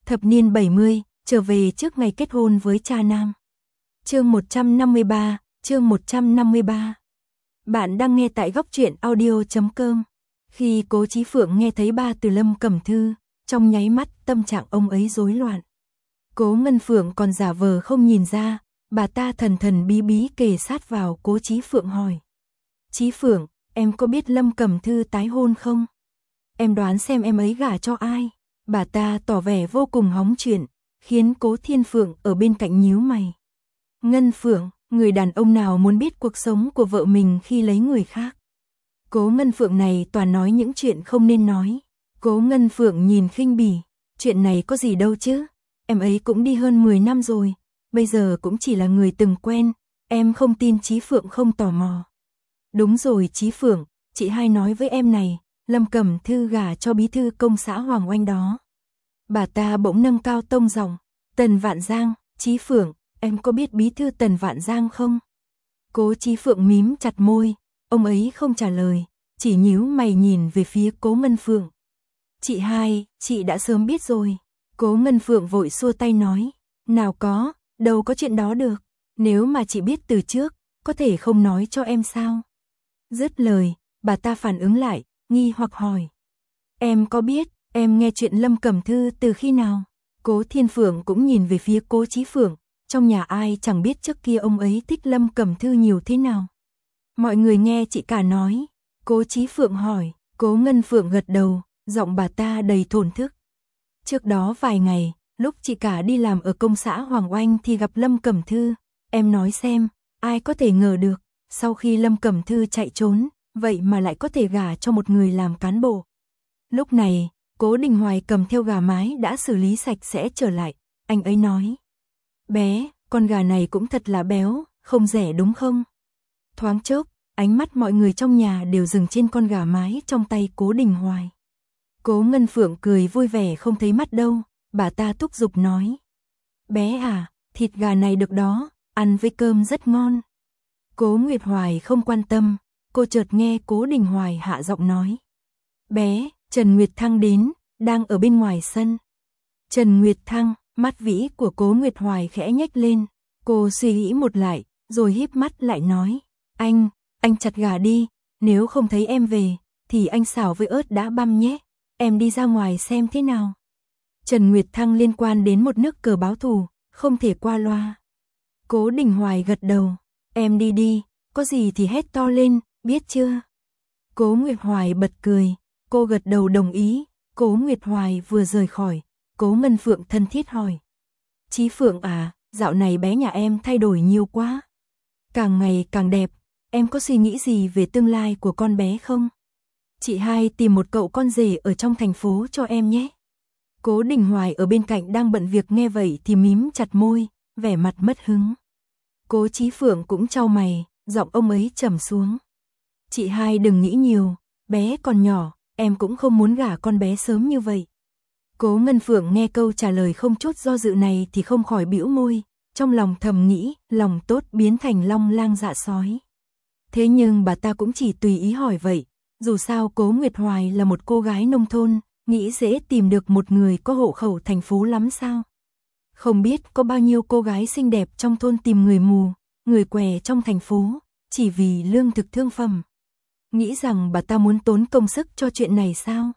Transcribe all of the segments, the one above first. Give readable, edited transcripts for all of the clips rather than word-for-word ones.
Thập niên 70, trở về trước ngày kết hôn với cha nam. Chương 153, chương 153. Bạn đang nghe tại góc truyện audio.com. Khi Cố Chí Phượng nghe thấy ba từ Lâm Cẩm Thư, trong nháy mắt tâm trạng ông ấy rối loạn. Cố Ngân Phượng còn giả vờ không nhìn ra, bà ta thần thần bí bí kề sát vào Cố Chí Phượng hỏi. Chí Phượng, em có biết Lâm Cẩm Thư tái hôn không? Em đoán xem em ấy gả cho ai? Bà ta tỏ vẻ vô cùng hóng chuyện, khiến Cố Thiên Phượng ở bên cạnh nhíu mày. Ngân Phượng, người đàn ông nào muốn biết cuộc sống của vợ mình khi lấy người khác? Cố Ngân Phượng này toàn nói những chuyện không nên nói. Cố Ngân Phượng nhìn khinh bỉ, chuyện này có gì đâu chứ, em ấy cũng đi hơn 10 năm rồi, bây giờ cũng chỉ là người từng quen, em không tin Chí Phượng không tò mò. Đúng rồi Chí Phượng, chị hai nói với em này, Lâm Cẩm Thư gả cho bí thư công xã Hoàng Oanh đó. Bà ta bỗng nâng cao tông giọng, Tần Vạn Giang, Chí Phượng, em có biết bí thư Tần Vạn Giang không? Cố Chí Phượng mím chặt môi, ông ấy không trả lời, chỉ nhíu mày nhìn về phía Cố Ngân Phượng. Chị hai, chị đã sớm biết rồi. Cố Ngân Phượng vội xua tay nói, nào có, đâu có chuyện đó được, nếu mà chị biết từ trước, có thể không nói cho em sao? Dứt lời, bà ta phản ứng lại, nghi hoặc hỏi. Em có biết, em nghe chuyện Lâm Cẩm Thư từ khi nào? Cố Thiên Phượng cũng nhìn về phía Cố Chí Phượng, trong nhà ai chẳng biết trước kia ông ấy thích Lâm Cẩm Thư nhiều thế nào. Mọi người nghe chị cả nói. Cố Chí Phượng hỏi, Cố Ngân Phượng gật đầu, giọng bà ta đầy thổn thức. Trước đó vài ngày, lúc chị cả đi làm ở công xã Hoàng Oanh thì gặp Lâm Cẩm Thư, em nói xem, ai có thể ngờ được, sau khi Lâm Cẩm Thư chạy trốn, vậy mà lại có thể gả cho một người làm cán bộ. Lúc này, Cố Đình Hoài cầm theo gà mái đã xử lý sạch sẽ trở lại, anh ấy nói. Bé, con gà này cũng thật là béo, không rẻ đúng không? Thoáng chốc, ánh mắt mọi người trong nhà đều dừng trên con gà mái trong tay Cố Đình Hoài. Cố Ngân Phượng cười vui vẻ không thấy mắt đâu, bà ta thúc giục nói. Bé à, thịt gà này được đó, ăn với cơm rất ngon. Cố Nguyệt Hoài không quan tâm, cô chợt nghe Cố Đình Hoài hạ giọng nói. Bé, Trần Nguyệt Thăng đến, đang ở bên ngoài sân. Trần Nguyệt Thăng, mắt vĩ của Cố Nguyệt Hoài khẽ nhếch lên, cô suy nghĩ một lại, rồi híp mắt lại nói. Anh chặt gà đi, nếu không thấy em về, thì anh xào với ớt đá băm nhé, em đi ra ngoài xem thế nào. Trần Nguyệt Thăng liên quan đến một nước cờ báo thù, không thể qua loa. Cố Đình Hoài gật đầu, em đi đi, có gì thì hét to lên, biết chưa? Cố Nguyệt Hoài bật cười, cô gật đầu đồng ý, Cố Nguyệt Hoài vừa rời khỏi, Cố Ngân Phượng thân thiết hỏi. Chí Phượng à, dạo này bé nhà em thay đổi nhiều quá. Càng ngày càng đẹp, em có suy nghĩ gì về tương lai của con bé không? Chị hai tìm một cậu con rể ở trong thành phố cho em nhé. Cố Đình Hoài ở bên cạnh đang bận việc nghe vậy thì mím chặt môi, vẻ mặt mất hứng. Cố Chí Phượng cũng chau mày, giọng ông ấy trầm xuống. Chị hai đừng nghĩ nhiều, bé còn nhỏ, em cũng không muốn gả con bé sớm như vậy. Cố Ngân Phượng nghe câu trả lời không chút do dự này thì không khỏi bĩu môi, trong lòng thầm nghĩ, lòng tốt biến thành long lang dạ sói. Thế nhưng bà ta cũng chỉ tùy ý hỏi vậy, dù sao Cố Nguyệt Hoài là một cô gái nông thôn, nghĩ dễ tìm được một người có hộ khẩu thành phố lắm sao? Không biết có bao nhiêu cô gái xinh đẹp trong thôn tìm người mù, người què trong thành phố, chỉ vì lương thực thương phẩm. Nghĩ rằng bà ta muốn tốn công sức cho chuyện này sao?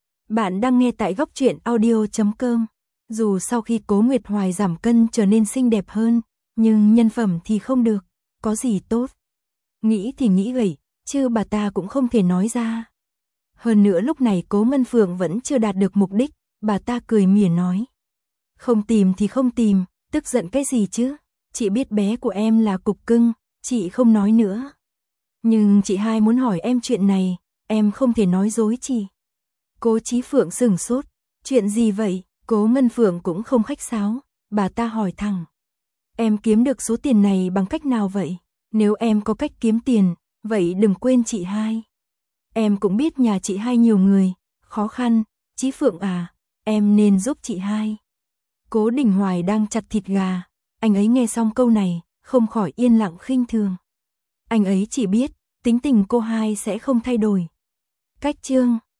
Bạn đang nghe tại góc truyện audio.com. Dù sau khi Cố Nguyệt Hoài giảm cân trở nên xinh đẹp hơn, nhưng nhân phẩm thì không được, có gì tốt. Nghĩ thì nghĩ vậy, chứ bà ta cũng không thể nói ra. Hơn nữa lúc này Cố Ngân Phượng vẫn chưa đạt được mục đích, bà ta cười mỉa nói. Không tìm thì không tìm, tức giận cái gì chứ? Chị biết bé của em là cục cưng, chị không nói nữa. Nhưng chị hai muốn hỏi em chuyện này, em không thể nói dối chị. Cố Chí Phượng sửng sốt, chuyện gì vậy? Cố Ngân Phượng cũng không khách sáo, bà ta hỏi thẳng. Em kiếm được số tiền này bằng cách nào vậy? Nếu em có cách kiếm tiền, vậy đừng quên chị hai. Em cũng biết nhà chị hai nhiều người, khó khăn, Chí Phượng à, em nên giúp chị hai. Cố Đình Hoài đang chặt thịt gà, anh ấy nghe xong câu này, không khỏi yên lặng khinh thường. Anh ấy chỉ biết, tính tình cô hai sẽ không thay đổi. Cách chương